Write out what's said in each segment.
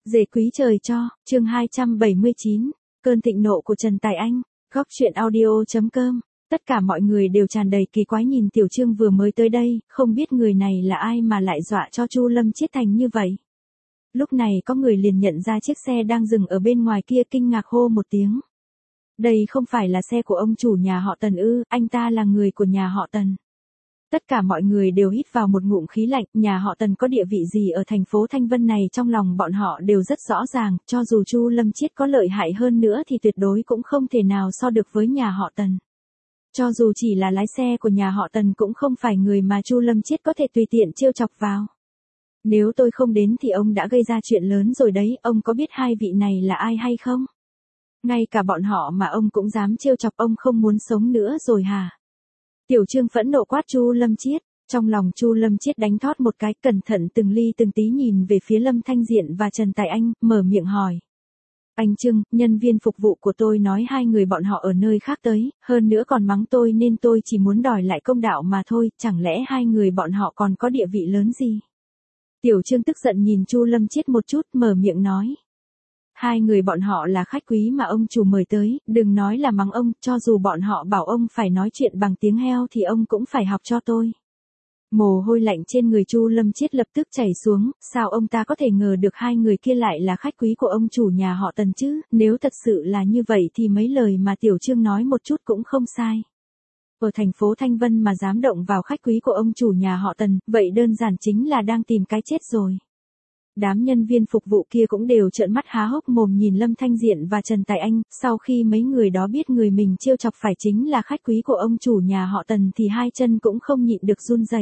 Dề quý trời cho, chương 279, cơn thịnh nộ của Trần Tài Anh, góc truyện audio.com. Tất cả mọi người đều tràn đầy kỳ quái nhìn Tiểu Trương vừa mới tới đây, không biết người này là ai mà lại dọa cho Chu Lâm chết thành như vậy. Lúc này có người liền nhận ra chiếc xe đang dừng ở bên ngoài kia, kinh ngạc hô một tiếng. Đây không phải là xe của ông chủ nhà họ Tần ư, anh ta là người của nhà họ Tần. Tất cả mọi người đều hít vào một ngụm khí lạnh, nhà họ Tần có địa vị gì ở thành phố Thanh Vân này trong lòng bọn họ đều rất rõ ràng, cho dù Chu Lâm Chiết có lợi hại hơn nữa thì tuyệt đối cũng không thể nào so được với nhà họ Tần. Cho dù chỉ là lái xe của nhà họ Tần cũng không phải người mà Chu Lâm Chiết có thể tùy tiện trêu chọc vào. Nếu tôi không đến thì ông đã gây ra chuyện lớn rồi đấy, ông có biết hai vị này là ai hay không? Ngay cả bọn họ mà ông cũng dám trêu chọc, ông không muốn sống nữa rồi hả? Tiểu Trương phẫn nộ quát Chu Lâm Chiết, trong lòng Chu Lâm Chiết đánh thót một cái, cẩn thận từng ly từng tí nhìn về phía Lâm Thanh Diện và Trần Tài Anh, mở miệng hỏi. Anh Trương, nhân viên phục vụ của tôi nói hai người bọn họ ở nơi khác tới, hơn nữa còn mắng tôi nên tôi chỉ muốn đòi lại công đạo mà thôi, chẳng lẽ hai người bọn họ còn có địa vị lớn gì? Tiểu Trương tức giận nhìn Chu Lâm Chiết một chút, mở miệng nói. Hai người bọn họ là khách quý mà ông chủ mời tới, đừng nói là mắng ông, cho dù bọn họ bảo ông phải nói chuyện bằng tiếng heo thì ông cũng phải học cho tôi. Mồ hôi lạnh trên người Chu Lâm Chiết lập tức chảy xuống, sao ông ta có thể ngờ được hai người kia lại là khách quý của ông chủ nhà họ Tần chứ, nếu thật sự là như vậy thì mấy lời mà Tiểu Trương nói một chút cũng không sai. Ở thành phố Thanh Vân mà dám động vào khách quý của ông chủ nhà họ Tần, vậy đơn giản chính là đang tìm cái chết rồi. Đám nhân viên phục vụ kia cũng đều trợn mắt há hốc mồm nhìn Lâm Thanh Diện và Trần Tài Anh, sau khi mấy người đó biết người mình trêu chọc phải chính là khách quý của ông chủ nhà họ Tần thì hai chân cũng không nhịn được run rẩy.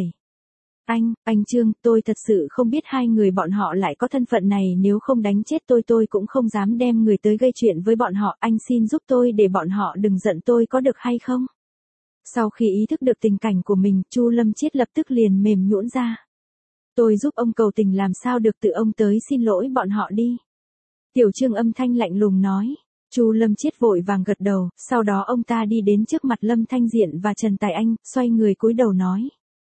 Anh Trương, tôi thật sự không biết hai người bọn họ lại có thân phận này, nếu không đánh chết tôi cũng không dám đem người tới gây chuyện với bọn họ, anh xin giúp tôi để bọn họ đừng giận tôi có được hay không? Sau khi ý thức được tình cảnh của mình, Chu Lâm Chiết lập tức liền mềm nhũn ra. Tôi giúp ông cầu tình làm sao được, tự ông tới xin lỗi bọn họ đi. Tiểu Trương âm thanh lạnh lùng nói. Chu Lâm Chiết vội vàng gật đầu, sau đó ông ta đi đến trước mặt Lâm Thanh Diện và Trần Tài Anh, xoay người cúi đầu nói.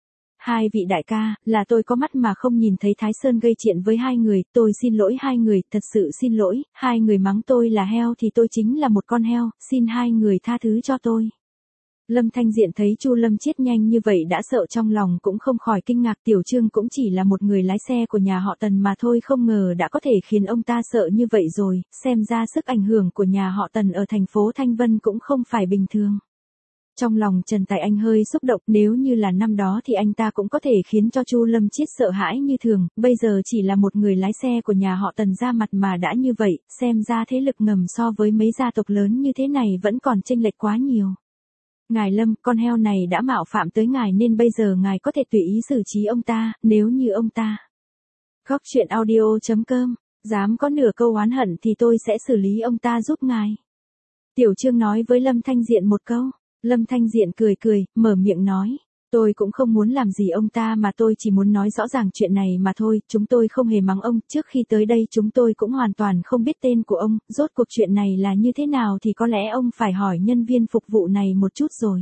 Hai vị đại ca, là tôi có mắt mà không nhìn thấy Thái Sơn gây chuyện với hai người, tôi xin lỗi hai người, thật sự xin lỗi, hai người mắng tôi là heo thì tôi chính là một con heo, xin hai người tha thứ cho tôi. Lâm Thanh Diện thấy Chu Lâm Chiết nhanh như vậy đã sợ, trong lòng cũng không khỏi kinh ngạc. Tiểu Trương cũng chỉ là một người lái xe của nhà họ Tần mà thôi, không ngờ đã có thể khiến ông ta sợ như vậy rồi, xem ra sức ảnh hưởng của nhà họ Tần ở thành phố Thanh Vân cũng không phải bình thường. Trong lòng Trần Tài Anh hơi xúc động, nếu như là năm đó thì anh ta cũng có thể khiến cho Chu Lâm Chiết sợ hãi như thường, bây giờ chỉ là một người lái xe của nhà họ Tần ra mặt mà đã như vậy, xem ra thế lực ngầm so với mấy gia tộc lớn như thế này vẫn còn chênh lệch quá nhiều. Ngài Lâm, con heo này đã mạo phạm tới ngài nên bây giờ ngài có thể tùy ý xử trí ông ta, nếu như ông ta. Góc truyện audio.com, dám có nửa câu oán hận thì tôi sẽ xử lý ông ta giúp ngài. Tiểu Trương nói với Lâm Thanh Diện một câu. Lâm Thanh Diện cười, mở miệng nói. Tôi cũng không muốn làm gì ông ta mà tôi chỉ muốn nói rõ ràng chuyện này mà thôi, chúng tôi không hề mắng ông, trước khi tới đây chúng tôi cũng hoàn toàn không biết tên của ông, rốt cuộc chuyện này là như thế nào thì có lẽ ông phải hỏi nhân viên phục vụ này một chút rồi.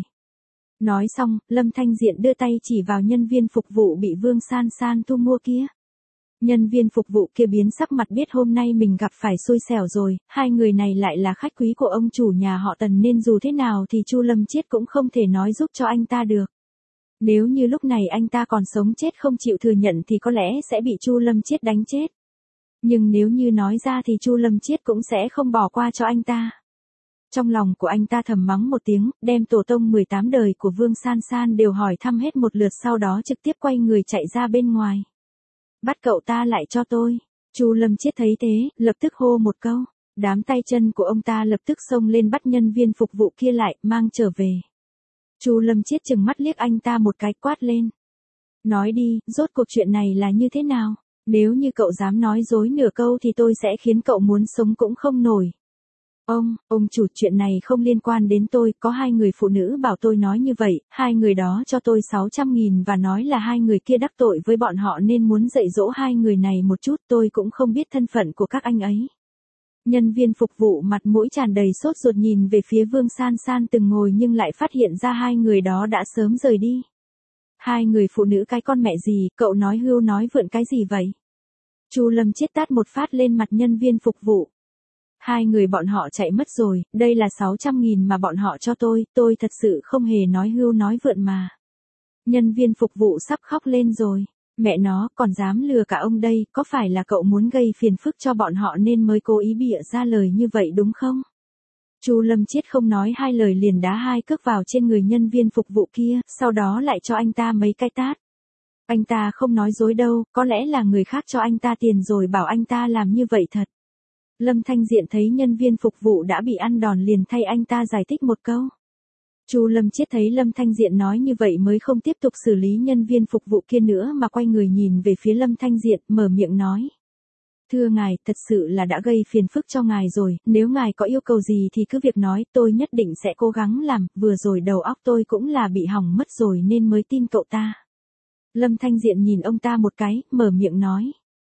Nói xong, Lâm Thanh Diện đưa tay chỉ vào nhân viên phục vụ bị Vương San San thu mua kia. Nhân viên phục vụ kia biến sắc mặt, biết hôm nay mình gặp phải xui xẻo rồi, hai người này lại là khách quý của ông chủ nhà họ Tần nên dù thế nào thì Chu Lâm Chiết cũng không thể nói giúp cho anh ta được. Nếu như lúc này anh ta còn sống chết không chịu thừa nhận thì có lẽ sẽ bị Chu Lâm Chiết đánh chết. Nhưng nếu như nói ra thì Chu Lâm Chiết cũng sẽ không bỏ qua cho anh ta. Trong lòng của anh ta thầm mắng một tiếng, đem tổ tông 18 đời của Vương San San đều hỏi thăm hết một lượt, sau đó trực tiếp quay người chạy ra bên ngoài. Bắt cậu ta lại cho tôi. Chu Lâm Chiết thấy thế, lập tức hô một câu. Đám tay chân của ông ta lập tức xông lên bắt nhân viên phục vụ kia lại, mang trở về. Chu Lâm Chiết chừng mắt liếc anh ta một cái, quát lên. Nói đi, rốt cuộc chuyện này là như thế nào? Nếu như cậu dám nói dối nửa câu thì tôi sẽ khiến cậu muốn sống cũng không nổi. Ông chủ, chuyện này không liên quan đến tôi, có hai người phụ nữ bảo tôi nói như vậy, hai người đó cho tôi 600.000 và nói là hai người kia đắc tội với bọn họ nên muốn dạy dỗ hai người này một chút, tôi cũng không biết thân phận của các anh ấy. Nhân viên phục vụ mặt mũi tràn đầy sốt ruột nhìn về phía Vương San San từng ngồi nhưng lại phát hiện ra hai người đó đã sớm rời đi. Hai người phụ nữ cái con mẹ gì, cậu nói hưu nói vượn cái gì vậy? Chu Lâm Chiết tát một phát lên mặt nhân viên phục vụ. Hai người bọn họ chạy mất rồi, đây là 600.000 mà bọn họ cho tôi thật sự không hề nói hưu nói vượn mà. Nhân viên phục vụ sắp khóc lên rồi. Mẹ nó, còn dám lừa cả ông đây, có phải là cậu muốn gây phiền phức cho bọn họ nên mới cố ý bịa ra lời như vậy đúng không? Chu Lâm Chiết không nói hai lời liền đá hai cước vào trên người nhân viên phục vụ kia, sau đó lại cho anh ta mấy cái tát. Anh ta không nói dối đâu, có lẽ là người khác cho anh ta tiền rồi bảo anh ta làm như vậy thật. Lâm Thanh Diện thấy nhân viên phục vụ đã bị ăn đòn liền thay anh ta giải thích một câu. Chu Lâm Chiết thấy Lâm Thanh Diện nói như vậy mới không tiếp tục xử lý nhân viên phục vụ kia nữa mà quay người nhìn về phía Lâm Thanh Diện, mở miệng nói. Thưa ngài, thật sự là đã gây phiền phức cho ngài rồi, nếu ngài có yêu cầu gì thì cứ việc nói, tôi nhất định sẽ cố gắng làm, vừa rồi đầu óc tôi cũng là bị hỏng mất rồi nên mới tin cậu ta. Lâm Thanh Diện nhìn ông ta một cái, mở miệng nói.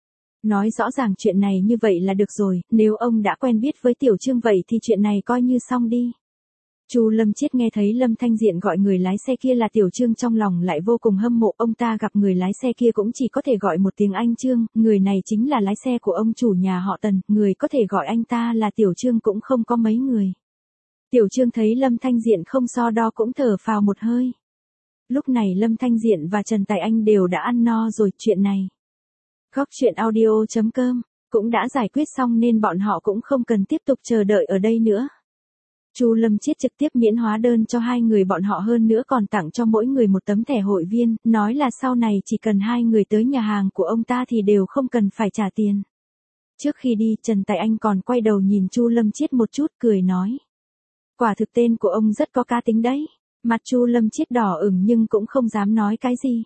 Nói rõ ràng chuyện này như vậy là được rồi, nếu ông đã quen biết với Tiểu Trương vậy thì chuyện này coi như xong đi. Chu Lâm Chiết nghe thấy Lâm Thanh Diện gọi người lái xe kia là Tiểu Trương trong lòng lại vô cùng hâm mộ, ông ta gặp người lái xe kia cũng chỉ có thể gọi một tiếng anh Trương, người này chính là lái xe của ông chủ nhà họ Tần, người có thể gọi anh ta là Tiểu Trương cũng không có mấy người. Tiểu Trương thấy Lâm Thanh Diện không so đo cũng thở phào một hơi. Lúc này Lâm Thanh Diện và Trần Tài Anh đều đã ăn no rồi, chuyện này. Góc truyện audio.com cũng đã giải quyết xong nên bọn họ cũng không cần tiếp tục chờ đợi ở đây nữa. Chu Lâm Chiết trực tiếp miễn hóa đơn cho hai người bọn họ hơn nữa còn tặng cho mỗi người một tấm thẻ hội viên, nói là sau này chỉ cần hai người tới nhà hàng của ông ta thì đều không cần phải trả tiền. Trước khi đi, Trần Tài Anh còn quay đầu nhìn Chu Lâm Chiết một chút cười nói. Quả thực tên của ông rất có cá tính đấy. Mặt Chu Lâm Chiết đỏ ửng nhưng cũng không dám nói cái gì.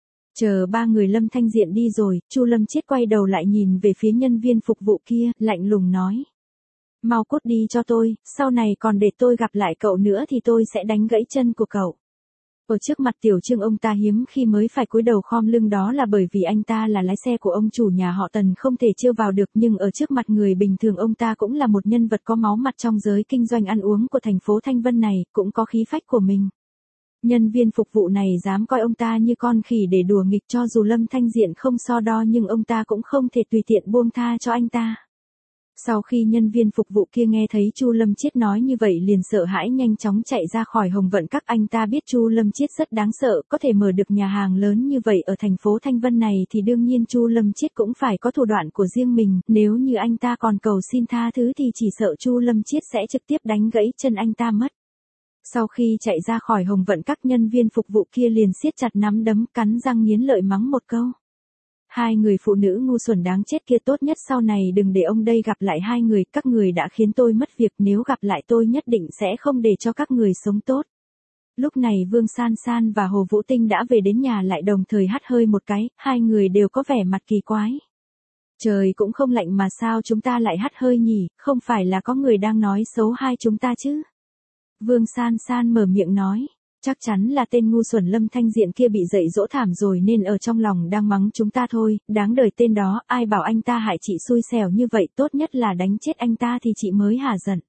Chờ ba người Lâm Thanh Diện đi rồi, Chu Lâm Chiết quay đầu lại nhìn về phía nhân viên phục vụ kia, lạnh lùng nói. Mau cút đi cho tôi, sau này còn để tôi gặp lại cậu nữa thì tôi sẽ đánh gãy chân của cậu. Ở trước mặt Tiểu Trương ông ta hiếm khi mới phải cúi đầu khom lưng, đó là bởi vì anh ta là lái xe của ông chủ nhà họ Tần không thể trêu vào được, nhưng ở trước mặt người bình thường ông ta cũng là một nhân vật có máu mặt trong giới kinh doanh ăn uống của thành phố Thanh Vân này, cũng có khí phách của mình. Nhân viên phục vụ này dám coi ông ta như con khỉ để đùa nghịch, cho dù Lâm Thanh Diện không so đo nhưng ông ta cũng không thể tùy tiện buông tha cho anh ta. Sau khi nhân viên phục vụ kia nghe thấy Chu Lâm Chiết nói như vậy liền sợ hãi nhanh chóng chạy ra khỏi Hồng Vận Các. Anh ta biết Chu Lâm Chiết rất đáng sợ, có thể mở được nhà hàng lớn như vậy ở thành phố Thanh Vân này thì đương nhiên Chu Lâm Chiết cũng phải có thủ đoạn của riêng mình, nếu như anh ta còn cầu xin tha thứ thì chỉ sợ Chu Lâm Chiết sẽ trực tiếp đánh gãy chân anh ta mất. Sau khi chạy ra khỏi Hồng Vận Các, nhân viên phục vụ kia liền siết chặt nắm đấm, cắn răng nghiến lợi mắng một câu. Hai người phụ nữ ngu xuẩn đáng chết kia, tốt nhất sau này đừng để ông đây gặp lại hai người, các người đã khiến tôi mất việc, nếu gặp lại tôi nhất định sẽ không để cho các người sống tốt. Lúc này Vương San San và Hồ Vũ Tinh đã về đến nhà lại đồng thời hắt hơi một cái, hai người đều có vẻ mặt kỳ quái. Trời cũng không lạnh mà sao chúng ta lại hắt hơi nhỉ, không phải là có người đang nói xấu hai chúng ta chứ? Vương San San mở miệng nói. Chắc chắn là tên ngu xuẩn Lâm Thanh Diện kia bị dạy dỗ thảm rồi nên ở trong lòng đang mắng chúng ta thôi, đáng đời tên đó, ai bảo anh ta hại chị xui xẻo như vậy, tốt nhất là đánh chết anh ta thì chị mới hả giận.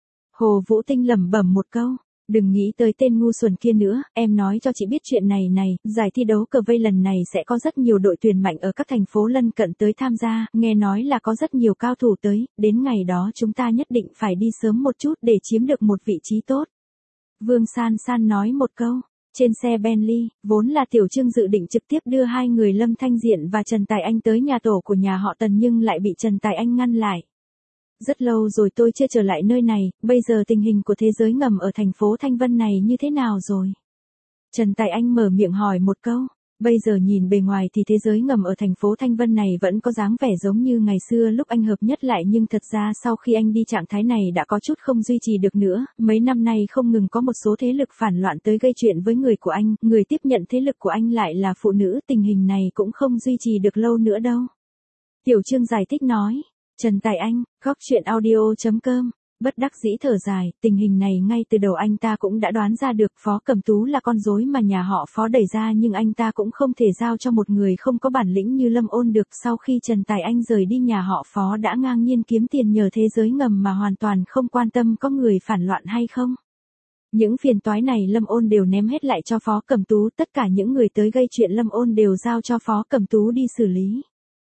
Hồ Vũ Tinh lẩm bẩm một câu, đừng nghĩ tới tên ngu xuẩn kia nữa, em nói cho chị biết chuyện này này, giải thi đấu cờ vây lần này sẽ có rất nhiều đội tuyển mạnh ở các thành phố lân cận tới tham gia, nghe nói là có rất nhiều cao thủ tới, đến ngày đó chúng ta nhất định phải đi sớm một chút để chiếm được một vị trí tốt. Vương San San nói một câu. Trên xe Bentley, vốn là Tiểu Trương dự định trực tiếp đưa hai người Lâm Thanh Diện và Trần Tài Anh tới nhà tổ của nhà họ Tần nhưng lại bị Trần Tài Anh ngăn lại. Rất lâu rồi tôi chưa trở lại nơi này, bây giờ tình hình của thế giới ngầm ở thành phố Thanh Vân này như thế nào rồi? Trần Tài Anh mở miệng hỏi một câu. Bây giờ nhìn bề ngoài thì thế giới ngầm ở thành phố Thanh Vân này vẫn có dáng vẻ giống như ngày xưa lúc anh hợp nhất lại, nhưng thật ra sau khi anh đi trạng thái này đã có chút không duy trì được nữa, mấy năm nay không ngừng có một số thế lực phản loạn tới gây chuyện với người của anh, người tiếp nhận thế lực của anh lại là phụ nữ, tình hình này cũng không duy trì được lâu nữa đâu. Tiểu Trương giải thích nói. Trần Tài Anh, góc truyện audio.com bất đắc dĩ thở dài, tình hình này ngay từ đầu anh ta cũng đã đoán ra được, Phó Cẩm Tú là con rối mà nhà họ Phó đẩy ra nhưng anh ta cũng không thể giao cho một người không có bản lĩnh như Lâm Ôn được. Sau khi Trần Tài Anh rời đi, nhà họ Phó đã ngang nhiên kiếm tiền nhờ thế giới ngầm mà hoàn toàn không quan tâm có người phản loạn hay không. Những phiền toái này Lâm Ôn đều ném hết lại cho Phó Cẩm Tú, tất cả những người tới gây chuyện Lâm Ôn đều giao cho Phó Cẩm Tú đi xử lý.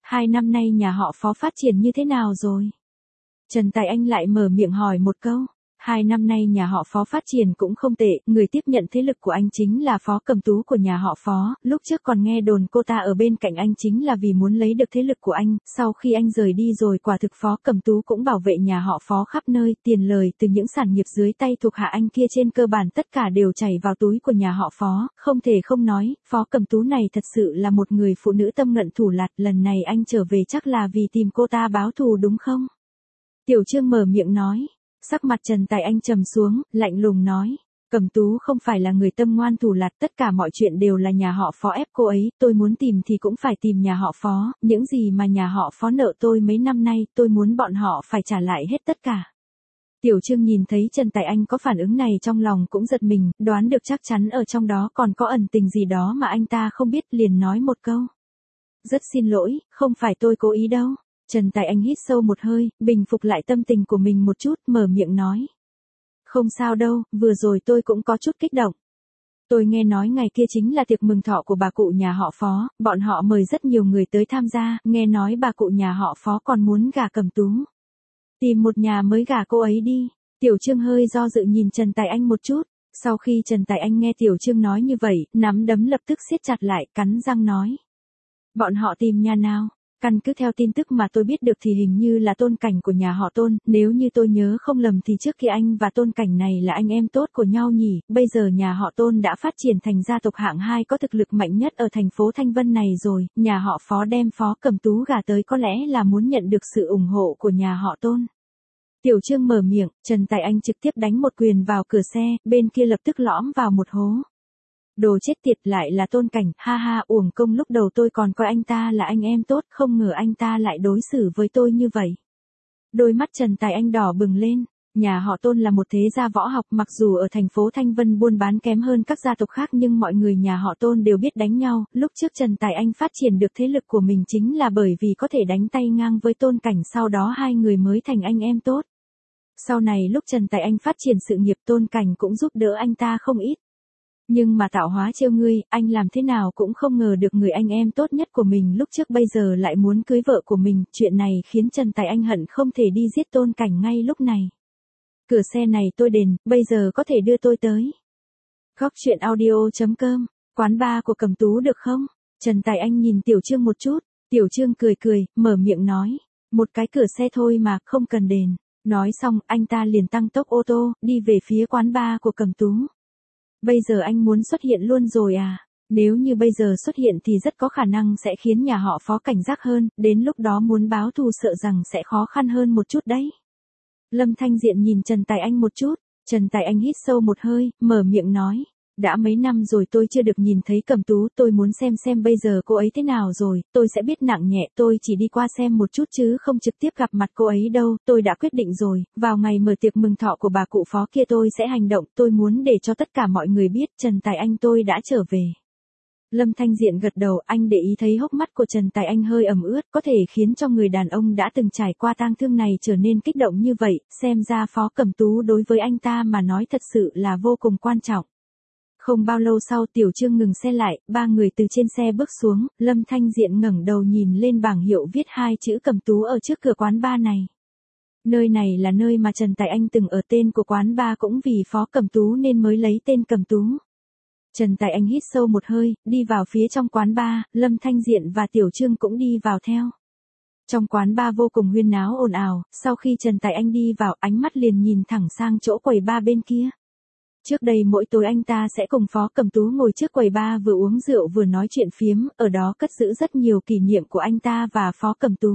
2 năm nay nhà họ Phó phát triển như thế nào rồi? Trần Tài Anh lại mở miệng hỏi một câu. 2 năm nay nhà họ Phó phát triển cũng không tệ, người tiếp nhận thế lực của anh chính là Phó Cẩm Tú của nhà họ Phó, lúc trước còn nghe đồn cô ta ở bên cạnh anh chính là vì muốn lấy được thế lực của anh, sau khi anh rời đi rồi quả thực Phó Cẩm Tú cũng bảo vệ nhà họ Phó khắp nơi, tiền lời từ những sản nghiệp dưới tay thuộc hạ anh kia trên cơ bản tất cả đều chảy vào túi của nhà họ Phó, không thể không nói, Phó Cẩm Tú này thật sự là một người phụ nữ tâm ngận thủ lạt, lần này anh trở về chắc là vì tìm cô ta báo thù đúng không? Tiểu Trương mở miệng nói. Sắc mặt Trần Tài Anh trầm xuống, lạnh lùng nói. Cẩm Tú không phải là người tâm ngoan thủ lạt, tất cả mọi chuyện đều là nhà họ Phó ép cô ấy, tôi muốn tìm thì cũng phải tìm nhà họ Phó, những gì mà nhà họ Phó nợ tôi mấy năm nay, tôi muốn bọn họ phải trả lại hết tất cả. Tiểu Trương nhìn thấy Trần Tài Anh có phản ứng này trong lòng cũng giật mình, đoán được chắc chắn ở trong đó còn có ẩn tình gì đó mà anh ta không biết, liền nói một câu. Rất xin lỗi, không phải tôi cố ý đâu. Trần Tài Anh hít sâu một hơi, bình phục lại tâm tình của mình một chút, mở miệng nói. Không sao đâu, vừa rồi tôi cũng có chút kích động. Tôi nghe nói ngày kia chính là tiệc mừng thọ của bà cụ nhà họ Phó, bọn họ mời rất nhiều người tới tham gia, nghe nói bà cụ nhà họ Phó còn muốn gả Cẩm Tú. Tìm một nhà mới gả cô ấy đi. Tiểu Trương hơi do dự nhìn Trần Tài Anh một chút, sau khi Trần Tài Anh nghe Tiểu Trương nói như vậy, nắm đấm lập tức siết chặt lại, cắn răng nói. Bọn họ tìm nhà nào? Căn cứ theo tin tức mà tôi biết được thì hình như là Tôn Cảnh của nhà họ Tôn, nếu như tôi nhớ không lầm thì trước kia anh và Tôn Cảnh này là anh em tốt của nhau nhỉ, bây giờ nhà họ Tôn đã phát triển thành gia tộc hạng 2 có thực lực mạnh nhất ở thành phố Thanh Vân này rồi, nhà họ Phó đem Phó Cẩm Tú gả tới có lẽ là muốn nhận được sự ủng hộ của nhà họ Tôn. Tiểu Trương mở miệng, Trần Tài Anh trực tiếp đánh một quyền vào cửa xe, bên kia lập tức lõm vào một hố. Đồ chết tiệt, lại là Tôn Cảnh, ha ha, uổng công lúc đầu tôi còn coi anh ta là anh em tốt, không ngờ anh ta lại đối xử với tôi như vậy. Đôi mắt Trần Tài Anh đỏ bừng lên, nhà họ Tôn là một thế gia võ học, mặc dù ở thành phố Thanh Vân buôn bán kém hơn các gia tộc khác nhưng mọi người nhà họ Tôn đều biết đánh nhau, lúc trước Trần Tài Anh phát triển được thế lực của mình chính là bởi vì có thể đánh tay ngang với Tôn Cảnh, sau đó hai người mới thành anh em tốt. Sau này lúc Trần Tài Anh phát triển sự nghiệp, Tôn Cảnh cũng giúp đỡ anh ta không ít. Nhưng mà tạo hóa trêu ngươi, anh làm thế nào cũng không ngờ được người anh em tốt nhất của mình lúc trước bây giờ lại muốn cưới vợ của mình, chuyện này khiến Trần Tài Anh hận không thể đi giết Tôn Cảnh ngay lúc này. Cửa xe này tôi đền, bây giờ có thể đưa tôi tới. Góc truyện audio.com, quán bar của Cẩm Tú được không? Trần Tài Anh nhìn Tiểu Trương một chút, Tiểu Trương cười cười, mở miệng nói, một cái cửa xe thôi mà, không cần đền. Nói xong, anh ta liền tăng tốc ô tô, đi về phía quán bar của Cẩm Tú. Bây giờ anh muốn xuất hiện luôn rồi à? Nếu như bây giờ xuất hiện thì rất có khả năng sẽ khiến nhà họ Phó cảnh giác hơn, đến lúc đó muốn báo thù sợ rằng sẽ khó khăn hơn một chút đấy. Lâm Thanh Diện nhìn Trần Tài Anh một chút, Trần Tài Anh hít sâu một hơi, mở miệng nói. Đã mấy năm rồi tôi chưa được nhìn thấy Cẩm Tú, tôi muốn xem bây giờ cô ấy thế nào rồi, tôi sẽ biết nặng nhẹ, tôi chỉ đi qua xem một chút chứ không trực tiếp gặp mặt cô ấy đâu, tôi đã quyết định rồi, vào ngày mở tiệc mừng thọ của bà cụ Phó kia tôi sẽ hành động, tôi muốn để cho tất cả mọi người biết Trần Tài Anh tôi đã trở về. Lâm Thanh Diện gật đầu, anh để ý thấy hốc mắt của Trần Tài Anh hơi ẩm ướt, có thể khiến cho người đàn ông đã từng trải qua tang thương này trở nên kích động như vậy, xem ra Phó Cẩm Tú đối với anh ta mà nói thật sự là vô cùng quan trọng. Không bao lâu sau Tiểu Trương ngừng xe lại, ba người từ trên xe bước xuống, Lâm Thanh Diện ngẩng đầu nhìn lên bảng hiệu viết hai chữ Cẩm Tú ở trước cửa quán bar này. Nơi này là nơi mà Trần Tài Anh từng ở, tên của quán bar cũng vì Phó Cẩm Tú nên mới lấy tên Cẩm Tú. Trần Tài Anh hít sâu một hơi, đi vào phía trong quán bar, Lâm Thanh Diện và Tiểu Trương cũng đi vào theo. Trong quán bar vô cùng huyên náo ồn ào, sau khi Trần Tài Anh đi vào, ánh mắt liền nhìn thẳng sang chỗ quầy bar bên kia. Trước đây mỗi tối anh ta sẽ cùng Phó Cẩm Tú ngồi trước quầy bar vừa uống rượu vừa nói chuyện phiếm, ở đó cất giữ rất nhiều kỷ niệm của anh ta và Phó Cẩm Tú.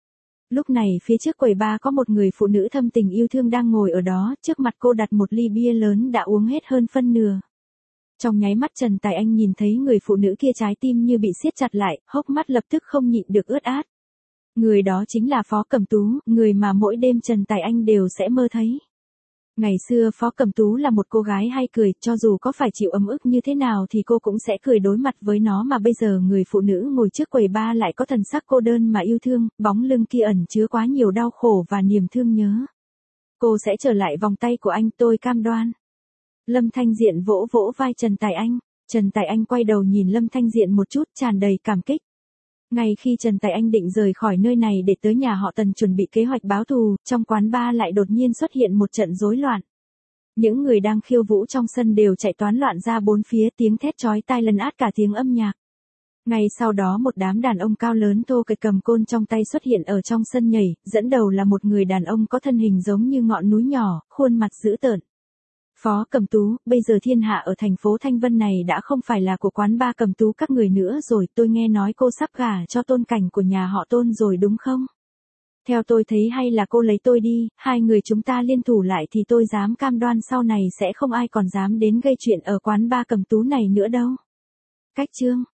Lúc này phía trước quầy bar có một người phụ nữ thâm tình yêu thương đang ngồi ở đó, trước mặt cô đặt một ly bia lớn đã uống hết hơn phân nửa. Trong nháy mắt Trần Tài Anh nhìn thấy người phụ nữ kia trái tim như bị siết chặt lại, hốc mắt lập tức không nhịn được ướt át. Người đó chính là Phó Cẩm Tú, người mà mỗi đêm Trần Tài Anh đều sẽ mơ thấy. Ngày xưa Phó Cẩm Tú là một cô gái hay cười, cho dù có phải chịu ấm ức như thế nào thì cô cũng sẽ cười đối mặt với nó, mà bây giờ người phụ nữ ngồi trước quầy bar lại có thần sắc cô đơn mà yêu thương, bóng lưng kia ẩn chứa quá nhiều đau khổ và niềm thương nhớ. Cô sẽ trở lại vòng tay của anh, tôi cam đoan. Lâm Thanh Diện vỗ vỗ vai Trần Tài Anh. Trần Tài Anh quay đầu nhìn Lâm Thanh Diện một chút, tràn đầy cảm kích. Ngay khi Trần Tài Anh định rời khỏi nơi này để tới nhà họ Tần chuẩn bị kế hoạch báo thù, trong quán bar lại đột nhiên xuất hiện một trận rối loạn. Những người đang khiêu vũ trong sân đều chạy toán loạn ra bốn phía, tiếng thét chói tai lấn át cả tiếng âm nhạc. Ngay sau đó một đám đàn ông cao lớn thô kệch cầm côn trong tay xuất hiện ở trong sân nhảy, dẫn đầu là một người đàn ông có thân hình giống như ngọn núi nhỏ, khuôn mặt dữ tợn. Phó Cẩm Tú, bây giờ thiên hạ ở thành phố Thanh Vân này đã không phải là của quán bar Cẩm Tú các người nữa rồi, tôi nghe nói cô sắp gả cho Tôn Cảnh của nhà họ Tôn rồi đúng không? Theo tôi thấy hay là cô lấy tôi đi, hai người chúng ta liên thủ lại thì tôi dám cam đoan sau này sẽ không ai còn dám đến gây chuyện ở quán bar Cẩm Tú này nữa đâu. Cách chương